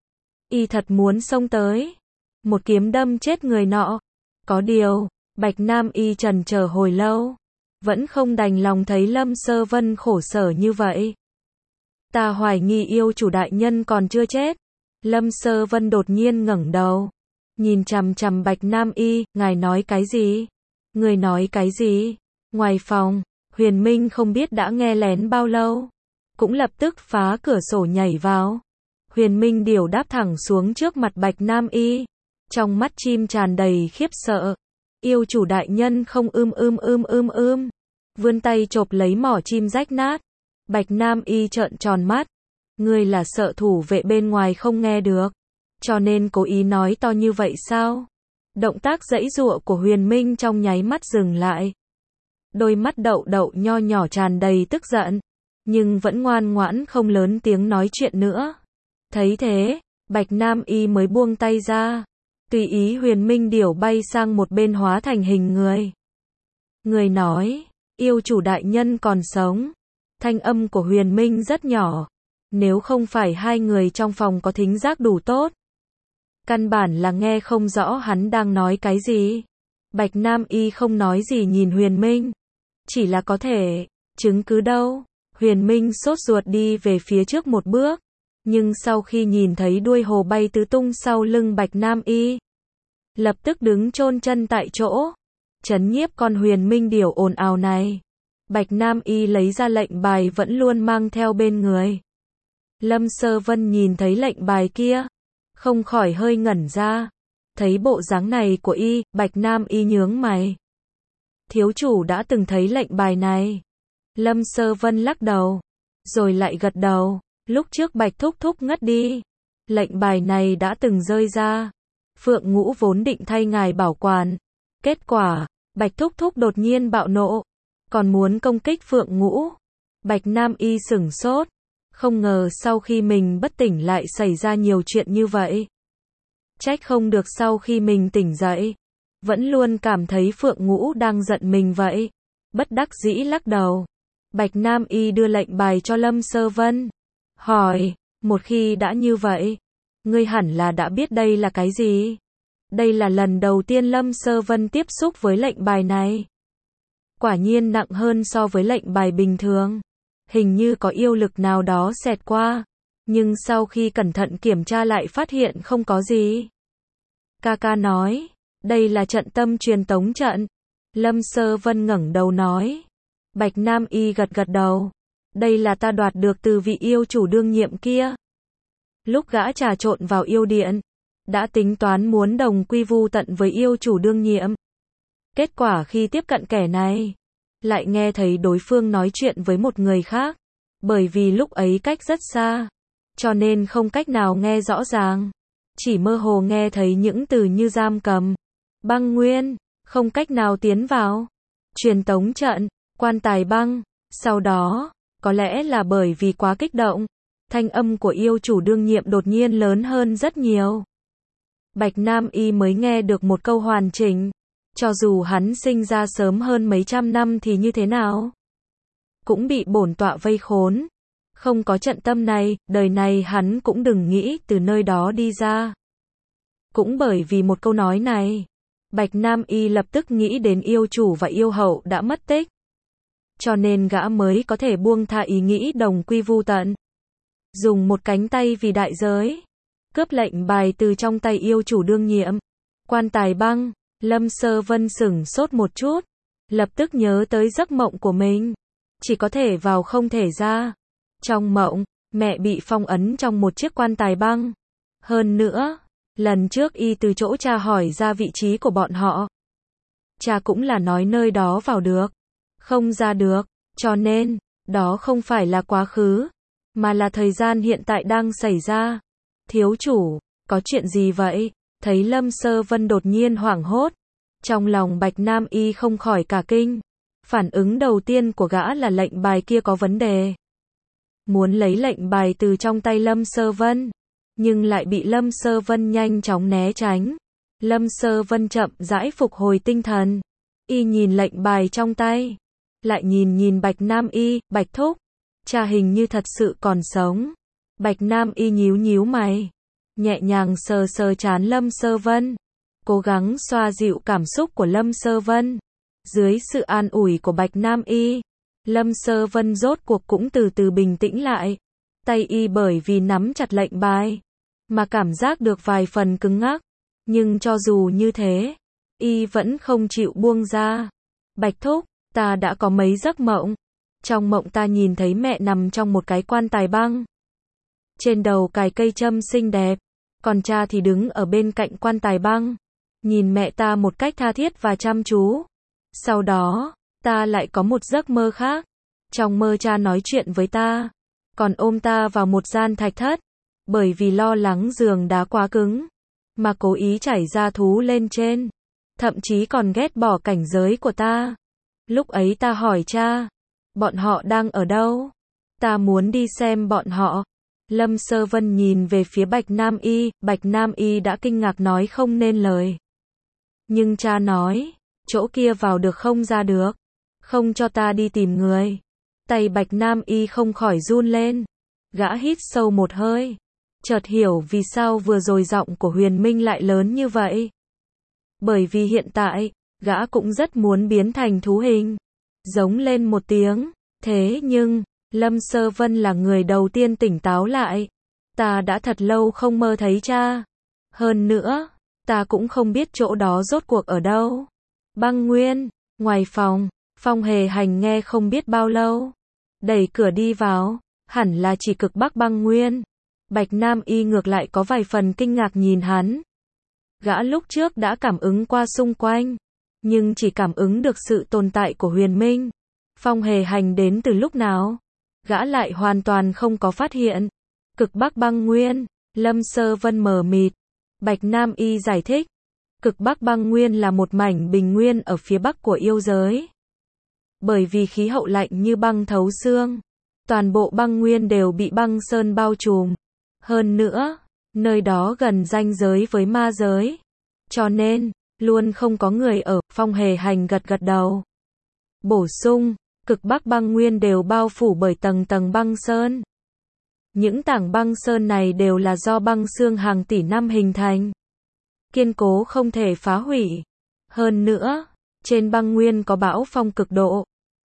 Y thật muốn xông tới. Một kiếm đâm chết người nọ. Có điều, Bạch Nam Y trần chờ hồi lâu. Vẫn không đành lòng thấy Lâm Sơ Vân khổ sở như vậy. Ta hoài nghi yêu chủ đại nhân còn chưa chết. Lâm Sơ Vân đột nhiên ngẩng đầu. Nhìn chằm chằm Bạch Nam Y, ngài nói cái gì? Người nói cái gì? Ngoài phòng, Huyền Minh không biết đã nghe lén bao lâu. Cũng lập tức phá cửa sổ nhảy vào. Huyền Minh điểu đáp thẳng xuống trước mặt Bạch Nam Y. Trong mắt chim tràn đầy khiếp sợ. Yêu chủ đại nhân không vươn tay chộp lấy mỏ chim rách nát. Bạch Nam Y trợn tròn mắt. Ngươi là sợ thủ vệ bên ngoài không nghe được. Cho nên cố ý nói to như vậy sao? Động tác giãy giụa của Huyền Minh trong nháy mắt dừng lại. Đôi mắt đậu đậu nho nhỏ tràn đầy tức giận. Nhưng vẫn ngoan ngoãn không lớn tiếng nói chuyện nữa. Thấy thế, Bạch Nam Y mới buông tay ra. Tùy ý Huyền Minh điểu bay sang một bên hóa thành hình người. Người nói, yêu chủ đại nhân còn sống. Thanh âm của Huyền Minh rất nhỏ. Nếu không phải hai người trong phòng có thính giác đủ tốt. Căn bản là nghe không rõ hắn đang nói cái gì. Bạch Nam Y không nói gì nhìn Huyền Minh. Chỉ là có thể, chứng cứ đâu. Huyền Minh sốt ruột đi về phía trước một bước. Nhưng sau khi nhìn thấy đuôi hồ bay tứ tung sau lưng Bạch Nam Y. Lập tức đứng chôn chân tại chỗ. Trấn nhiếp con Huyền Minh điểu ồn ào này. Bạch Nam Y lấy ra lệnh bài vẫn luôn mang theo bên người. Lâm Sơ Vân nhìn thấy lệnh bài kia. Không khỏi hơi ngẩn ra. Thấy bộ dáng này của y, Bạch Nam Y nhướng mày. Thiếu chủ đã từng thấy lệnh bài này. Lâm Sơ Vân lắc đầu. Rồi lại gật đầu. Lúc trước Bạch Thúc Thúc ngất đi. Lệnh bài này đã từng rơi ra. Phượng Ngũ vốn định thay ngài bảo quản. Kết quả, Bạch Thúc Thúc đột nhiên bạo nộ. Còn muốn công kích Phượng Ngũ. Bạch Nam Y sửng sốt. Không ngờ sau khi mình bất tỉnh lại xảy ra nhiều chuyện như vậy. Trách không được sau khi mình tỉnh dậy. Vẫn luôn cảm thấy Phượng Ngũ đang giận mình vậy. Bất đắc dĩ lắc đầu. Bạch Nam Y đưa lệnh bài cho Lâm Sơ Vân. Hỏi, một khi đã như vậy, ngươi hẳn là đã biết đây là cái gì? Đây là lần đầu tiên Lâm Sơ Vân tiếp xúc với lệnh bài này. Quả nhiên nặng hơn so với lệnh bài bình thường. hình như có yêu lực nào đó xẹt qua, nhưng sau khi cẩn thận kiểm tra lại phát hiện không có gì. Ca nói, đây là trận tâm truyền tống trận. Lâm Sơ Vân ngẩng đầu nói. Bạch Nam Y gật gật đầu. Đây là ta đoạt được từ vị yêu chủ đương nhiệm kia. Lúc gã trà trộn vào yêu điện, đã tính toán muốn đồng quy vu tận với yêu chủ đương nhiệm. Kết quả khi tiếp cận kẻ này, lại nghe thấy đối phương nói chuyện với một người khác. Bởi vì lúc ấy cách rất xa, cho nên không cách nào nghe rõ ràng. Chỉ mơ hồ nghe thấy những từ như giam cầm, băng nguyên, không cách nào tiến vào, truyền tống trận, quan tài băng. Sau đó, có lẽ là bởi vì quá kích động, thanh âm của yêu chủ đương nhiệm đột nhiên lớn hơn rất nhiều. Bạch Nam Y mới nghe được một câu hoàn chỉnh. Cho dù hắn sinh ra sớm hơn mấy trăm năm thì như thế nào, cũng bị bổn tọa vây khốn. Không có trận tâm này, đời này hắn cũng đừng nghĩ từ nơi đó đi ra. Cũng bởi vì một câu nói này, Bạch Nam Y lập tức nghĩ đến yêu chủ và yêu hậu đã mất tích. Cho nên gã mới có thể buông tha ý nghĩ đồng quy vu tận. Dùng một cánh tay vì đại giới, cướp lệnh bài từ trong tay yêu chủ đương nhiệm. Quan tài băng, Lâm Sơ Vân sửng sốt một chút, lập tức nhớ tới giấc mộng của mình. Chỉ có thể vào không thể ra. Trong mộng, mẹ bị phong ấn trong một chiếc quan tài băng. Hơn nữa, lần trước y từ chỗ cha hỏi ra vị trí của bọn họ. Cha cũng là nói nơi đó vào được, không ra được, cho nên, đó không phải là quá khứ, mà là thời gian hiện tại đang xảy ra. Thiếu chủ, có chuyện gì vậy? Thấy Lâm Sơ Vân đột nhiên hoảng hốt, trong lòng Bạch Nam Y không khỏi cả kinh. Phản ứng đầu tiên của gã là lệnh bài kia có vấn đề. Muốn lấy lệnh bài từ trong tay Lâm Sơ Vân, nhưng lại bị Lâm Sơ Vân nhanh chóng né tránh. Lâm Sơ Vân chậm rãi phục hồi tinh thần. Y nhìn lệnh bài trong tay, lại nhìn Bạch Nam Y, Bạch thúc, cha hình như thật sự còn sống. Bạch Nam Y nhíu mày, nhẹ nhàng sờ trán Lâm Sơ Vân, cố gắng xoa dịu cảm xúc của Lâm Sơ Vân. Dưới sự an ủi của Bạch Nam Y, Lâm Sơ Vân rốt cuộc cũng từ từ bình tĩnh lại. Tay y bởi vì nắm chặt lệnh bài, mà cảm giác được vài phần cứng ngắc. Nhưng cho dù như thế, y vẫn không chịu buông ra. Bạch thúc, ta đã có mấy giấc mộng. Trong mộng ta nhìn thấy mẹ nằm trong một cái quan tài băng. Trên đầu cài cây châm xinh đẹp, còn cha thì đứng ở bên cạnh quan tài băng, nhìn mẹ ta một cách tha thiết và chăm chú. Sau đó, ta lại có một giấc mơ khác. Trong mơ cha nói chuyện với ta, còn ôm ta vào một gian thạch thất. Bởi vì lo lắng giường đá quá cứng, mà cố ý chảy ra thú lên trên. Thậm chí còn ghét bỏ cảnh giới của ta. Lúc ấy ta hỏi cha, bọn họ đang ở đâu? Ta muốn đi xem bọn họ. Lâm Sơ Vân nhìn về phía Bạch Nam Y, Bạch Nam Y đã kinh ngạc nói không nên lời. Nhưng cha nói, chỗ kia vào được không ra được, không cho ta đi tìm người. Tay Bạch Nam Y không khỏi run lên. Gã hít sâu một hơi, chợt hiểu vì sao vừa rồi giọng của Huyền Minh lại lớn như vậy. Bởi vì hiện tại, gã cũng rất muốn biến thành thú hình, giống lên một tiếng. Thế nhưng, Lâm Sơ Vân là người đầu tiên tỉnh táo lại. Ta đã thật lâu không mơ thấy cha. Hơn nữa, ta cũng không biết chỗ đó rốt cuộc ở đâu. Băng Nguyên, ngoài phòng, Phong Hề Hành nghe không biết bao lâu. Đẩy cửa đi vào, hẳn là chỉ cực Bắc Băng Nguyên. Bạch Nam Y ngược lại có vài phần kinh ngạc nhìn hắn. Gã lúc trước đã cảm ứng qua xung quanh, nhưng chỉ cảm ứng được sự tồn tại của Huyền Minh. Phong Hề Hành đến từ lúc nào? Gã lại hoàn toàn không có phát hiện. Cực Bắc Băng Nguyên, Lâm Sơ Vân mờ mịt. Bạch Nam Y giải thích, Cực Bắc Băng Nguyên là một mảnh bình nguyên ở phía bắc của yêu giới. Bởi vì khí hậu lạnh như băng thấu xương, toàn bộ băng nguyên đều bị băng sơn bao trùm. Hơn nữa, nơi đó gần ranh giới với ma giới, cho nên, luôn không có người ở. Phong Hề Hành gật gật đầu. Bổ sung, Cực Bắc Băng Nguyên đều bao phủ bởi tầng tầng băng sơn. Những tảng băng sơn này đều là do băng xương hàng tỷ năm hình thành, kiên cố không thể phá hủy. Hơn nữa, trên băng nguyên có bão phong cực độ,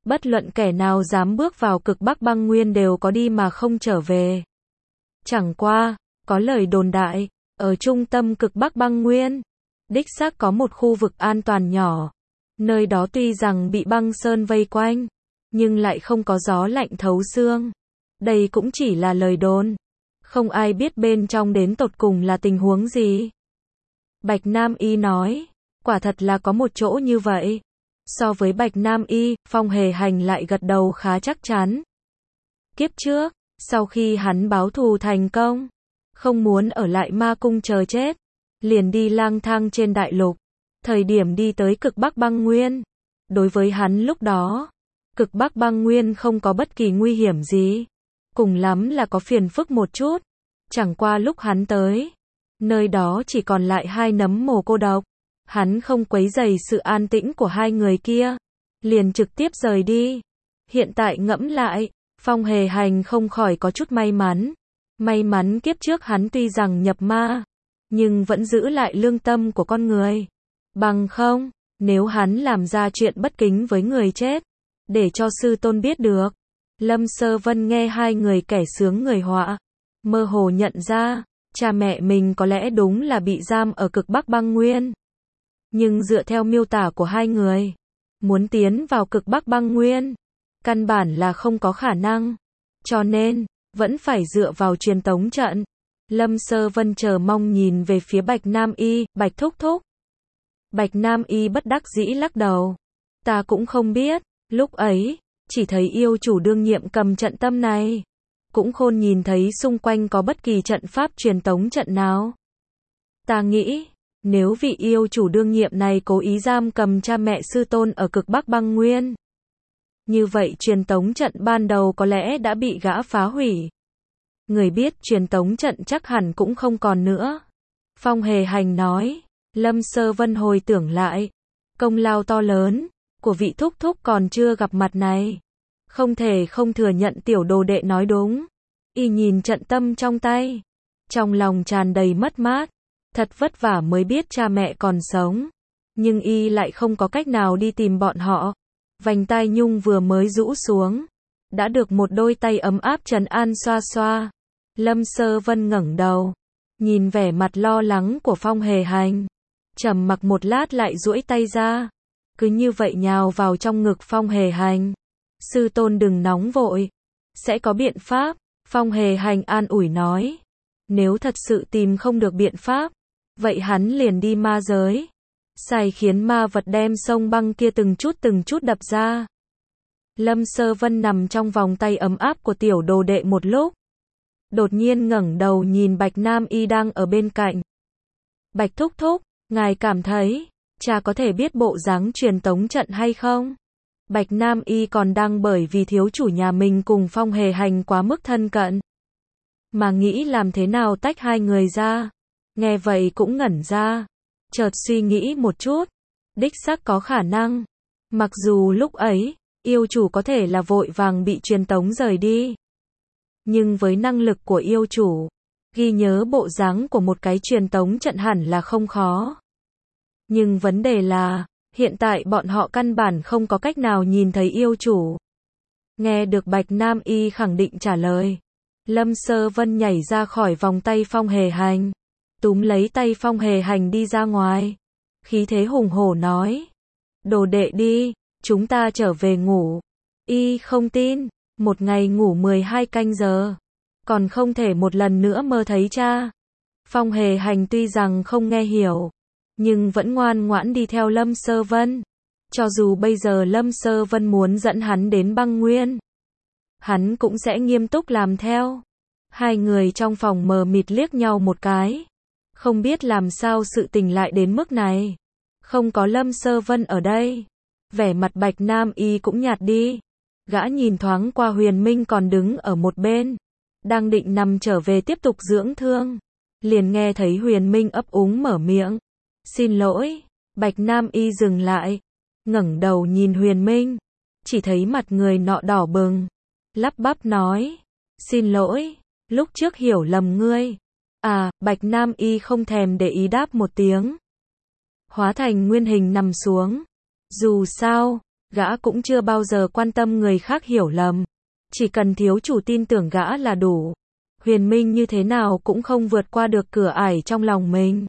Bất luận kẻ nào dám bước vào cực Bắc băng nguyên đều có đi mà không trở về. Chẳng qua, có lời đồn đại, ở trung tâm cực Bắc băng nguyên, đích xác có một khu vực an toàn nhỏ. Nơi đó tuy rằng bị băng sơn vây quanh, nhưng lại không có gió lạnh thấu xương. Đây cũng chỉ là lời đồn. Không ai biết bên trong đến tột cùng là tình huống gì. Bạch Nam Y nói, quả thật là có một chỗ như vậy. So với Bạch Nam Y, Phong Hề Hành lại gật đầu khá chắc chắn. Kiếp trước, sau khi hắn báo thù thành công, không muốn ở lại ma cung chờ chết, liền đi lang thang trên đại lục. Thời điểm đi tới cực Bắc băng nguyên, đối với hắn lúc đó, cực Bắc băng nguyên không có bất kỳ nguy hiểm gì, cùng lắm là có phiền phức một chút. Chẳng qua lúc hắn tới, nơi đó chỉ còn lại hai nấm mồ cô độc. Hắn không quấy rầy sự an tĩnh của hai người kia, liền trực tiếp rời đi. Hiện tại ngẫm lại, Phong Hề Hành không khỏi có chút may mắn. May mắn kiếp trước hắn tuy rằng nhập ma, nhưng vẫn giữ lại lương tâm của con người. Bằng không, nếu hắn làm ra chuyện bất kính với người chết, để cho sư tôn biết được. Lâm Sơ Vân nghe hai người kẻ sướng người họa, mơ hồ nhận ra, cha mẹ mình có lẽ đúng là bị giam ở cực Bắc băng nguyên. Nhưng dựa theo miêu tả của hai người, muốn tiến vào cực Bắc băng nguyên, căn bản là không có khả năng. Cho nên, vẫn phải dựa vào truyền tống trận. Lâm Sơ Vân chờ mong nhìn về phía Bạch Nam Y, Bạch thúc thúc. Bạch Nam Y bất đắc dĩ lắc đầu. Ta cũng không biết, lúc ấy, chỉ thấy yêu chủ đương nhiệm cầm trận tâm này. Cũng khôn nhìn thấy xung quanh có bất kỳ trận pháp truyền tống trận nào. Ta nghĩ, nếu vị yêu chủ đương nhiệm này cố ý giam cầm cha mẹ sư tôn ở cực Bắc băng nguyên, như vậy truyền tống trận ban đầu có lẽ đã bị gã phá hủy. Người biết truyền tống trận chắc hẳn cũng không còn nữa. Phong Hề Hành nói. Lâm Sơ Vân hồi tưởng lại, công lao to lớn của vị thúc thúc còn chưa gặp mặt này. Không thể không thừa nhận tiểu đồ đệ nói đúng. Y nhìn trận tâm trong tay, trong lòng tràn đầy mất mát. Thật vất vả mới biết cha mẹ còn sống, nhưng y lại không có cách nào đi tìm bọn họ. Vành tai nhung vừa mới rũ xuống, đã được một đôi tay ấm áp trấn an xoa xoa. Lâm Sơ Vân ngẩng đầu, nhìn vẻ mặt lo lắng của Phong Hề Hành, trầm mặc một lát lại duỗi tay ra, cứ như vậy nhào vào trong ngực Phong Hề Hành. Sư tôn đừng nóng vội, sẽ có biện pháp. Phong Hề Hành an ủi nói, nếu thật sự tìm không được biện pháp, vậy hắn liền đi ma giới, xài khiến ma vật đem sông băng kia từng chút đập ra. Lâm Sơ Vân nằm trong vòng tay ấm áp của tiểu đồ đệ một lúc, đột nhiên ngẩng đầu nhìn Bạch Nam Y đang ở bên cạnh. Bạch thúc thúc, ngài cảm thấy, cha có thể biết bộ dáng truyền tống trận hay không? Bạch Nam Y còn đang bởi vì thiếu chủ nhà mình cùng Phong Hề Hành quá mức thân cận, mà nghĩ làm thế nào tách hai người ra. Nghe vậy cũng ngẩn ra, chợt suy nghĩ một chút, đích xác có khả năng. Mặc dù lúc ấy, yêu chủ có thể là vội vàng bị truyền tống rời đi, nhưng với năng lực của yêu chủ, ghi nhớ bộ dáng của một cái truyền tống trận hẳn là không khó. Nhưng vấn đề là, hiện tại bọn họ căn bản không có cách nào nhìn thấy yêu chủ. Nghe được Bạch Nam Y khẳng định trả lời, Lâm Sơ Vân nhảy ra khỏi vòng tay Phong Hề Hành, túm lấy tay Phong Hề Hành đi ra ngoài, khí thế hùng hổ nói, đồ đệ đi, chúng ta trở về ngủ. Y không tin, một ngày ngủ 12 canh giờ, còn không thể một lần nữa mơ thấy cha. Phong Hề Hành tuy rằng không nghe hiểu, nhưng vẫn ngoan ngoãn đi theo Lâm Sơ Vân. Cho dù bây giờ Lâm Sơ Vân muốn dẫn hắn đến băng nguyên, hắn cũng sẽ nghiêm túc làm theo. Hai người trong phòng mờ mịt liếc nhau một cái, không biết làm sao sự tình lại đến mức này. Không có Lâm Sơ Vân ở đây, vẻ mặt Bạch Nam Y cũng nhạt đi. Gã nhìn thoáng qua Huyền Minh còn đứng ở một bên, đang định nằm trở về tiếp tục dưỡng thương, liền nghe thấy Huyền Minh ấp úng mở miệng, xin lỗi. Bạch Nam Y dừng lại, ngẩng đầu nhìn Huyền Minh, chỉ thấy mặt người nọ đỏ bừng, lắp bắp nói, xin lỗi, lúc trước hiểu lầm ngươi. À, Bạch Nam Y không thèm để ý đáp một tiếng, hóa thành nguyên hình nằm xuống. Dù sao, Gã cũng chưa bao giờ quan tâm người khác hiểu lầm. Chỉ cần thiếu chủ tin tưởng gã là đủ. Huyền Minh như thế nào cũng không vượt qua được cửa ải trong lòng mình.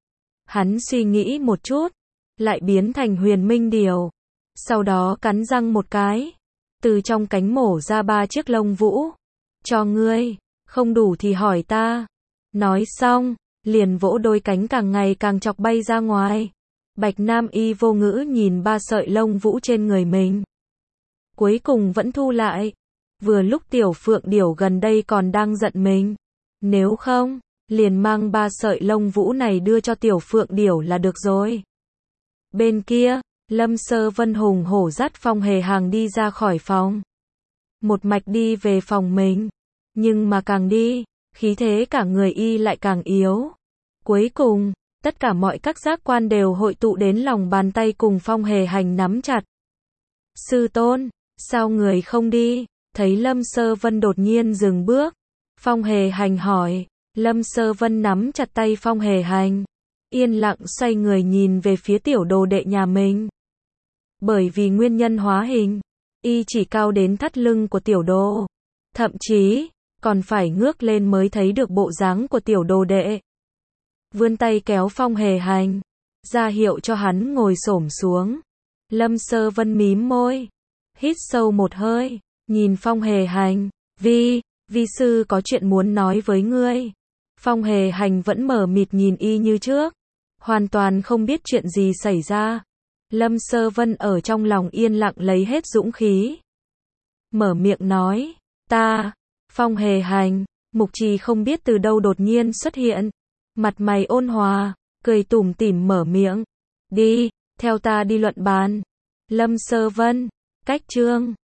Hắn suy nghĩ một chút, lại biến thành Huyền Minh điều. Sau đó cắn răng một cái, từ trong cánh mổ ra 3 chiếc lông vũ. Cho ngươi, không đủ thì hỏi ta. Nói xong, liền vỗ đôi cánh càng ngày càng chọc bay ra ngoài. Bạch Nam Y vô ngữ nhìn 3 sợi lông vũ trên người mình. Cuối cùng vẫn thu lại. Vừa lúc Tiểu Phượng Điểu gần đây còn đang giận mình. Nếu không, liền mang 3 sợi lông vũ này đưa cho Tiểu Phượng Điểu là được rồi. Bên kia, Lâm Sơ Vân hùng hổ dắt Phong Hề Hàng đi ra khỏi phòng. Một mạch đi về phòng mình. Nhưng mà càng đi, khí thế cả người y lại càng yếu. Cuối cùng, tất cả mọi các giác quan đều hội tụ đến lòng bàn tay cùng Phong Hề Hành nắm chặt. Sư tôn, sao người không đi? Thấy Lâm Sơ Vân đột nhiên dừng bước. Phong Hề Hành hỏi. Lâm Sơ Vân nắm chặt tay Phong Hề Hành. Yên lặng xoay người nhìn về phía tiểu đồ đệ nhà mình. Bởi vì nguyên nhân hóa hình, y chỉ cao đến thắt lưng của tiểu đồ. Thậm chí, còn phải ngước lên mới thấy được bộ dáng của tiểu đồ đệ. Vươn tay kéo Phong Hề Hành, ra hiệu cho hắn ngồi xổm xuống. Lâm Sơ Vân mím môi, hít sâu một hơi, nhìn Phong Hề Hành. Vi sư có chuyện muốn nói với ngươi. Phong Hề Hành vẫn mở mịt nhìn y như trước, hoàn toàn không biết chuyện gì xảy ra. Lâm Sơ Vân ở trong lòng yên lặng lấy hết dũng khí. Mở miệng nói, ta. Phong Hề Hành, Mục Trì không biết từ đâu đột nhiên xuất hiện. Mặt mày ôn hòa, cười tủm tỉm mở miệng. Đi, theo ta đi luận bàn. Lâm Sơ Vân, cách chương